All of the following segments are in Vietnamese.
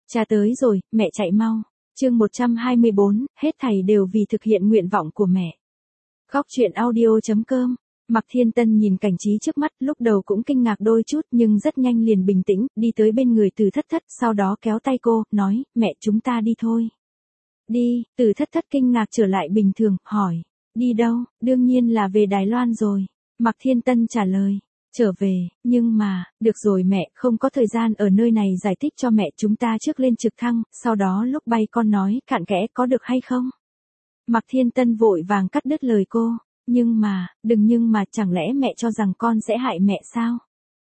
Cha tới rồi, mẹ chạy mau. Chương 124, hết thảy đều vì thực hiện nguyện vọng của mẹ. Góc truyện audio.com. Mạc Thiên Tân nhìn cảnh trí trước mắt, lúc đầu cũng kinh ngạc đôi chút nhưng rất nhanh liền bình tĩnh, đi tới bên người Từ Thất Thất, sau đó kéo tay cô, nói, mẹ chúng ta đi thôi. Đi, Từ Thất Thất kinh ngạc trở lại bình thường, hỏi, đi đâu, đương nhiên là về Đài Loan rồi. Mạc Thiên Tân trả lời, trở về, nhưng mà, được rồi mẹ, không có thời gian ở nơi này giải thích cho mẹ, chúng ta trước lên trực thăng, sau đó lúc bay con nói cạn kẽ có được hay không? Mạc Thiên Tân vội vàng cắt đứt lời cô, nhưng mà chẳng lẽ mẹ cho rằng con sẽ hại mẹ sao?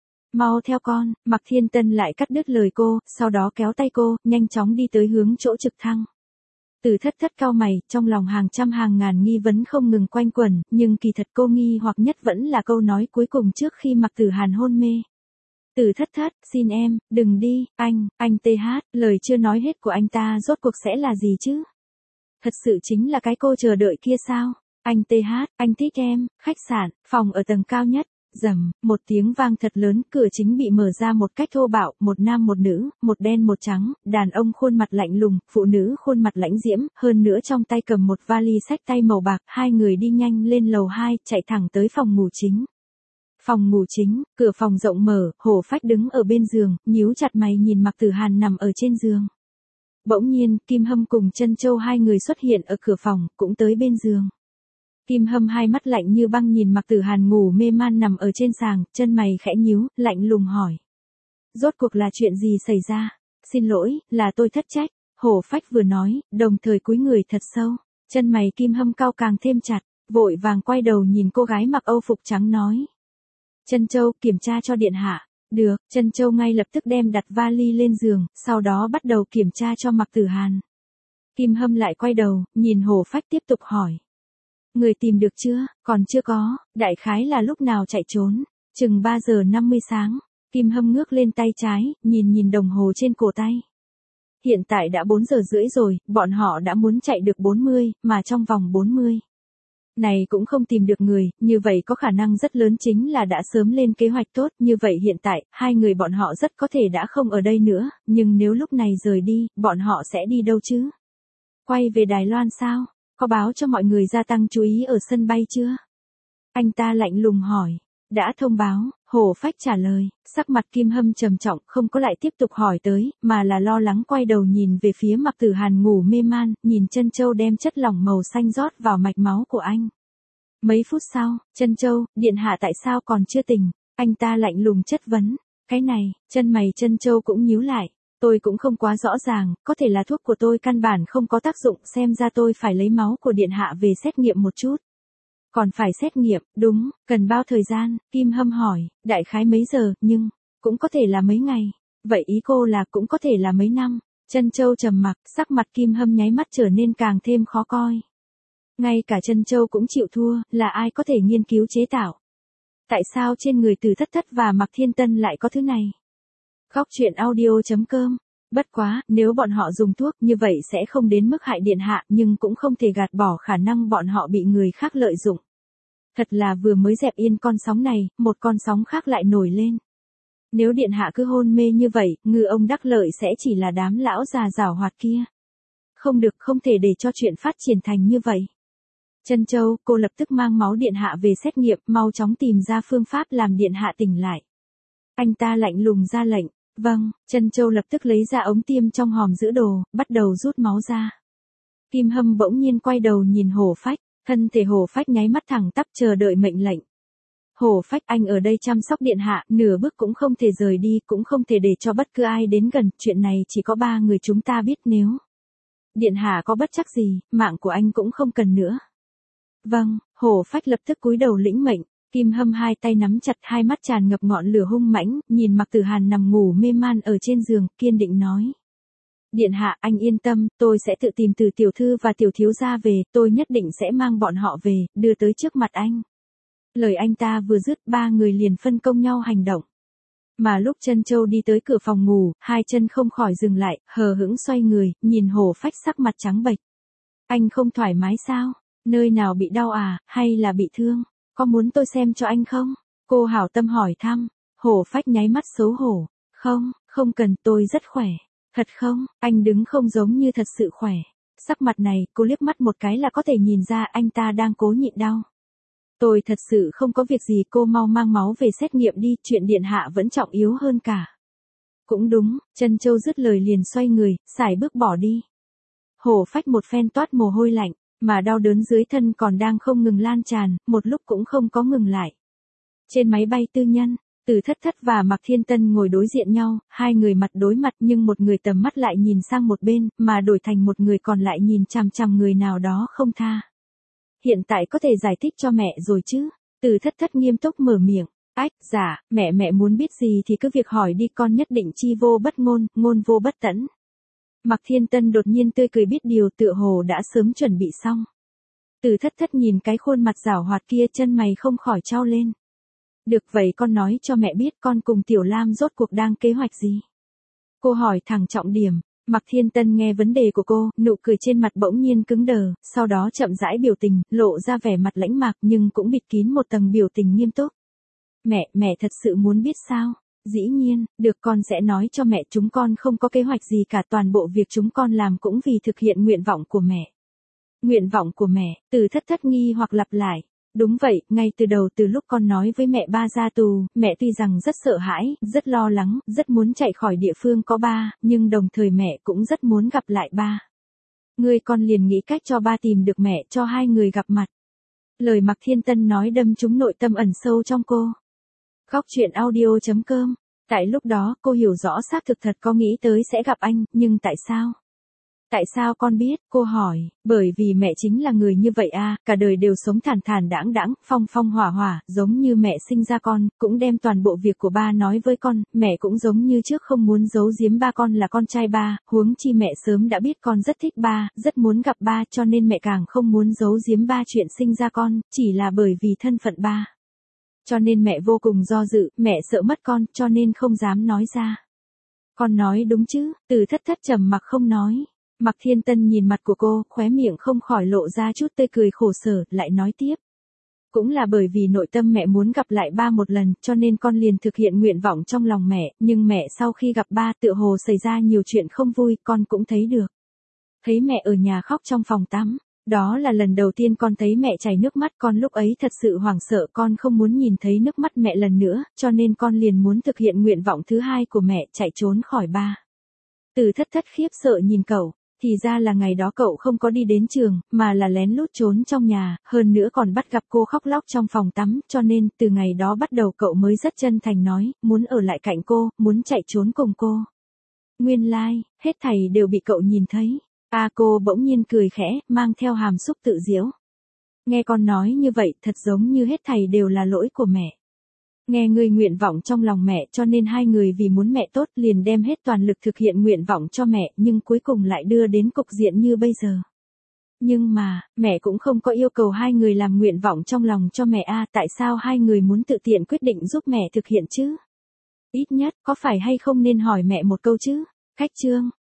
Mau theo con, Mạc Thiên Tân lại cắt đứt lời cô, sau đó kéo tay cô, nhanh chóng đi tới hướng chỗ trực thăng. Từ Thất Thất cau mày, trong lòng hàng trăm hàng ngàn nghi vấn không ngừng quanh quẩn, nhưng kỳ thật cô nghi hoặc nhất vẫn là câu nói cuối cùng trước khi Mạc Tử Hàn hôn mê. Từ Thất Thất, xin em, đừng đi, anh TH, lời chưa nói hết của anh ta rốt cuộc sẽ là gì chứ? Thật sự chính là cái cô chờ đợi kia sao? Anh TH, anh thích em, khách sạn, phòng ở tầng cao nhất. Rầm, một tiếng vang thật lớn, cửa chính bị mở ra một cách thô bạo, một nam một nữ, một đen một trắng, đàn ông khuôn mặt lạnh lùng, phụ nữ khuôn mặt lãnh diễm, hơn nữa trong tay cầm một vali xách tay màu bạc, hai người đi nhanh lên lầu 2, chạy thẳng tới phòng ngủ chính. Phòng ngủ chính, cửa phòng rộng mở, Hồ Phách đứng ở bên giường, nhíu chặt mày nhìn Mạc Tử Hàn nằm ở trên giường. Bỗng nhiên, Kim Hâm cùng Trân Châu hai người xuất hiện ở cửa phòng, cũng tới bên giường. Kim Hâm hai mắt lạnh như băng nhìn Mạc Tử Hàn ngủ mê man nằm ở trên sàng, chân mày khẽ nhíu, lạnh lùng hỏi. Rốt cuộc là chuyện gì xảy ra? Xin lỗi, là tôi thất trách. Hổ Phách vừa nói, đồng thời cúi người thật sâu. Chân mày Kim Hâm cau càng thêm chặt, vội vàng quay đầu nhìn cô gái mặc âu phục trắng nói. Trân Châu, kiểm tra cho điện hạ. Được, Trân Châu ngay lập tức đem đặt vali lên giường, sau đó bắt đầu kiểm tra cho Mạc Tử Hàn. Kim Hâm lại quay đầu, nhìn Hổ Phách tiếp tục hỏi. Người tìm được chưa? Còn chưa có, đại khái là lúc nào chạy trốn? Chừng 3 giờ 50 sáng. Kim Hâm ngước lên tay trái, nhìn đồng hồ trên cổ tay. Hiện tại đã 4 giờ rưỡi rồi, bọn họ đã muốn chạy được 40, mà trong vòng 40. Này cũng không tìm được người, như vậy có khả năng rất lớn chính là đã sớm lên kế hoạch tốt, như vậy hiện tại, hai người bọn họ rất có thể đã không ở đây nữa, nhưng nếu lúc này rời đi, bọn họ sẽ đi đâu chứ? Quay về Đài Loan sao? Có báo cho mọi người gia tăng chú ý ở sân bay chưa? Anh ta lạnh lùng hỏi. Đã thông báo, Hồ Phách trả lời, sắc mặt Kim Hâm trầm trọng, không có lại tiếp tục hỏi tới, mà là lo lắng quay đầu nhìn về phía Mạc Tử Hàn ngủ mê man, nhìn Trân Châu đem chất lỏng màu xanh rót vào mạch máu của anh. Mấy phút sau, Trân Châu, điện hạ tại sao còn chưa tỉnh? Anh ta lạnh lùng chất vấn. Cái này, chân mày Trân Châu cũng nhíu lại. Tôi cũng không quá rõ ràng, có thể là thuốc của tôi căn bản không có tác dụng, xem ra tôi phải lấy máu của điện hạ về xét nghiệm một chút. Còn phải xét nghiệm, đúng, cần bao thời gian? Kim Hâm hỏi, đại khái mấy giờ, nhưng, cũng có thể là mấy ngày. Vậy ý cô là cũng có thể là mấy năm. Trân Châu trầm mặc, sắc mặt Kim Hâm nháy mắt trở nên càng thêm khó coi. Ngay cả Trân Châu cũng chịu thua, là ai có thể nghiên cứu chế tạo? Tại sao trên người Từ Thất Thất và Mạc Thiên Tân lại có thứ này? Góc truyện audio.com. Bất quá, nếu bọn họ dùng thuốc như vậy sẽ không đến mức hại điện hạ, nhưng cũng không thể gạt bỏ khả năng bọn họ bị người khác lợi dụng. Thật là vừa mới dẹp yên con sóng này, một con sóng khác lại nổi lên. Nếu điện hạ cứ hôn mê như vậy, ngư ông đắc lợi sẽ chỉ là đám lão già giảo hoạt kia. Không được, không thể để cho chuyện phát triển thành như vậy. Trân Châu, cô lập tức mang máu điện hạ về xét nghiệm, mau chóng tìm ra phương pháp làm điện hạ tỉnh lại. Anh ta lạnh lùng ra lệnh. Vâng, Trân Châu lập tức lấy ra ống tiêm trong hòm giữ đồ, bắt đầu rút máu ra. Kim Hâm bỗng nhiên quay đầu nhìn Hồ Phách, thân thể Hồ Phách nháy mắt thẳng tắp chờ đợi mệnh lệnh. Hồ Phách, anh ở đây chăm sóc điện hạ, nửa bước cũng không thể rời đi, cũng không thể để cho bất cứ ai đến gần, chuyện này chỉ có 3 người chúng ta biết, nếu điện hạ có bất trắc gì, mạng của anh cũng không cần nữa. Vâng, Hồ Phách lập tức cúi đầu lĩnh mệnh. Kim Hâm hai tay nắm chặt, hai mắt tràn ngập ngọn lửa hung mãnh, nhìn Mạc Tử Hàn nằm ngủ mê man ở trên giường, kiên định nói. Điện hạ, anh yên tâm, tôi sẽ tự tìm Từ tiểu thư và tiểu thiếu gia về, tôi nhất định sẽ mang bọn họ về, đưa tới trước mặt anh. Lời anh ta vừa dứt, 3 người liền phân công nhau hành động. Mà lúc Trân Châu đi tới cửa phòng ngủ, hai chân không khỏi dừng lại, hờ hững xoay người, nhìn Hồ Phách sắc mặt trắng bệch. Anh không thoải mái sao? Nơi nào bị đau à, hay là bị thương? Có muốn tôi xem cho anh không? Cô hảo tâm hỏi thăm. Hồ Phách nháy mắt xấu hổ. Không, không cần, tôi rất khỏe. Thật không, anh đứng không giống như thật sự khỏe. Sắc mặt này, cô liếc mắt một cái là có thể nhìn ra anh ta đang cố nhịn đau. Tôi thật sự không có việc gì, cô mau mang máu về xét nghiệm đi, chuyện điện hạ vẫn trọng yếu hơn cả. Cũng đúng, Trân Châu dứt lời liền xoay người, sải bước bỏ đi. Hổ Phách một phen toát mồ hôi lạnh, mà đau đớn dưới thân còn đang không ngừng lan tràn, một lúc cũng không có ngừng lại. Trên máy bay tư nhân, Từ Thất Thất và Mạc Thiên Tân ngồi đối diện nhau, hai người mặt đối mặt nhưng một người tầm mắt lại nhìn sang một bên, mà đổi thành một người còn lại nhìn chằm chằm người nào đó không tha. Hiện tại có thể giải thích cho mẹ rồi chứ? Từ Thất Thất nghiêm túc mở miệng. Ách, dạ, mẹ muốn biết gì thì cứ việc hỏi đi, con nhất định chi vô bất ngôn, ngôn vô bất tẫn. Mạc Thiên Tân đột nhiên tươi cười biết điều, tựa hồ đã sớm chuẩn bị xong. Từ Thất Thất nhìn cái khuôn mặt giảo hoạt kia, chân mày không khỏi chau lên. Được vậy con nói cho mẹ biết con cùng Tiểu Lam rốt cuộc đang kế hoạch gì? Cô hỏi thẳng trọng điểm. Mạc Thiên Tân nghe vấn đề của cô, nụ cười trên mặt bỗng nhiên cứng đờ, sau đó chậm rãi biểu tình, lộ ra vẻ mặt lãnh mạc nhưng cũng bịt kín một tầng biểu tình nghiêm túc. Mẹ thật sự muốn biết sao? Dĩ nhiên, được, con sẽ nói cho mẹ, chúng con không có kế hoạch gì cả, toàn bộ việc chúng con làm cũng vì thực hiện nguyện vọng của mẹ. Nguyện vọng của mẹ? Từ Thất Thất nghi hoặc lặp lại. Đúng vậy, ngay từ đầu, từ lúc con nói với mẹ ba ra tù, mẹ tuy rằng rất sợ hãi, rất lo lắng, rất muốn chạy khỏi địa phương có ba, nhưng đồng thời mẹ cũng rất muốn gặp lại ba. Con liền nghĩ cách cho ba tìm được mẹ, cho hai người gặp mặt. Lời Mạc Thiên Tân nói đâm trúng nội tâm ẩn sâu trong cô. Góc truyện audio.com. Tại lúc đó, cô hiểu rõ xác thực thật có nghĩ tới sẽ gặp anh, nhưng tại sao? Tại sao con biết? Cô hỏi. Bởi vì mẹ chính là người như vậy à, cả đời đều sống thản thản đãng đãng, phong phong hỏa hỏa, giống như mẹ sinh ra con, cũng đem toàn bộ việc của ba nói với con, mẹ cũng giống như trước không muốn giấu giếm ba con là con trai ba, huống chi mẹ sớm đã biết con rất thích ba, rất muốn gặp ba, cho nên mẹ càng không muốn giấu giếm ba chuyện sinh ra con, chỉ là bởi vì thân phận ba. Cho nên mẹ vô cùng do dự, mẹ sợ mất con, cho nên không dám nói ra. Con nói đúng chứ? Từ Thất Thất trầm mặc không nói. Mạc Thiên Tân nhìn mặt của cô, khóe miệng không khỏi lộ ra chút tươi cười khổ sở, lại nói tiếp. Cũng là bởi vì nội tâm mẹ muốn gặp lại ba một lần, cho nên con liền thực hiện nguyện vọng trong lòng mẹ, nhưng mẹ sau khi gặp ba tựa hồ xảy ra nhiều chuyện không vui, con cũng thấy được. Thấy mẹ ở nhà khóc trong phòng tắm, đó là lần đầu tiên con thấy mẹ chảy nước mắt, con lúc ấy thật sự hoảng sợ, con không muốn nhìn thấy nước mắt mẹ lần nữa, cho nên con liền muốn thực hiện nguyện vọng thứ hai của mẹ, chạy trốn khỏi ba. Từ Thất Thất khiếp sợ nhìn cậu. Thì ra là ngày đó cậu không có đi đến trường, mà là lén lút trốn trong nhà, hơn nữa còn bắt gặp cô khóc lóc trong phòng tắm, cho nên, từ ngày đó bắt đầu cậu mới rất chân thành nói, muốn ở lại cạnh cô, muốn chạy trốn cùng cô. Nguyên lai, hết thảy đều bị cậu nhìn thấy. Cô bỗng nhiên cười khẽ, mang theo hàm xúc tự giễu. Nghe con nói như vậy, thật giống như hết thảy đều là lỗi của mẹ. Nghe người nguyện vọng trong lòng mẹ, cho nên hai người vì muốn mẹ tốt liền đem hết toàn lực thực hiện nguyện vọng cho mẹ, nhưng cuối cùng lại đưa đến cục diện như bây giờ. Nhưng mà, mẹ cũng không có yêu cầu hai người làm nguyện vọng trong lòng cho mẹ tại sao hai người muốn tự tiện quyết định giúp mẹ thực hiện chứ? Ít nhất, có phải hay không nên hỏi mẹ một câu chứ? Khách chương.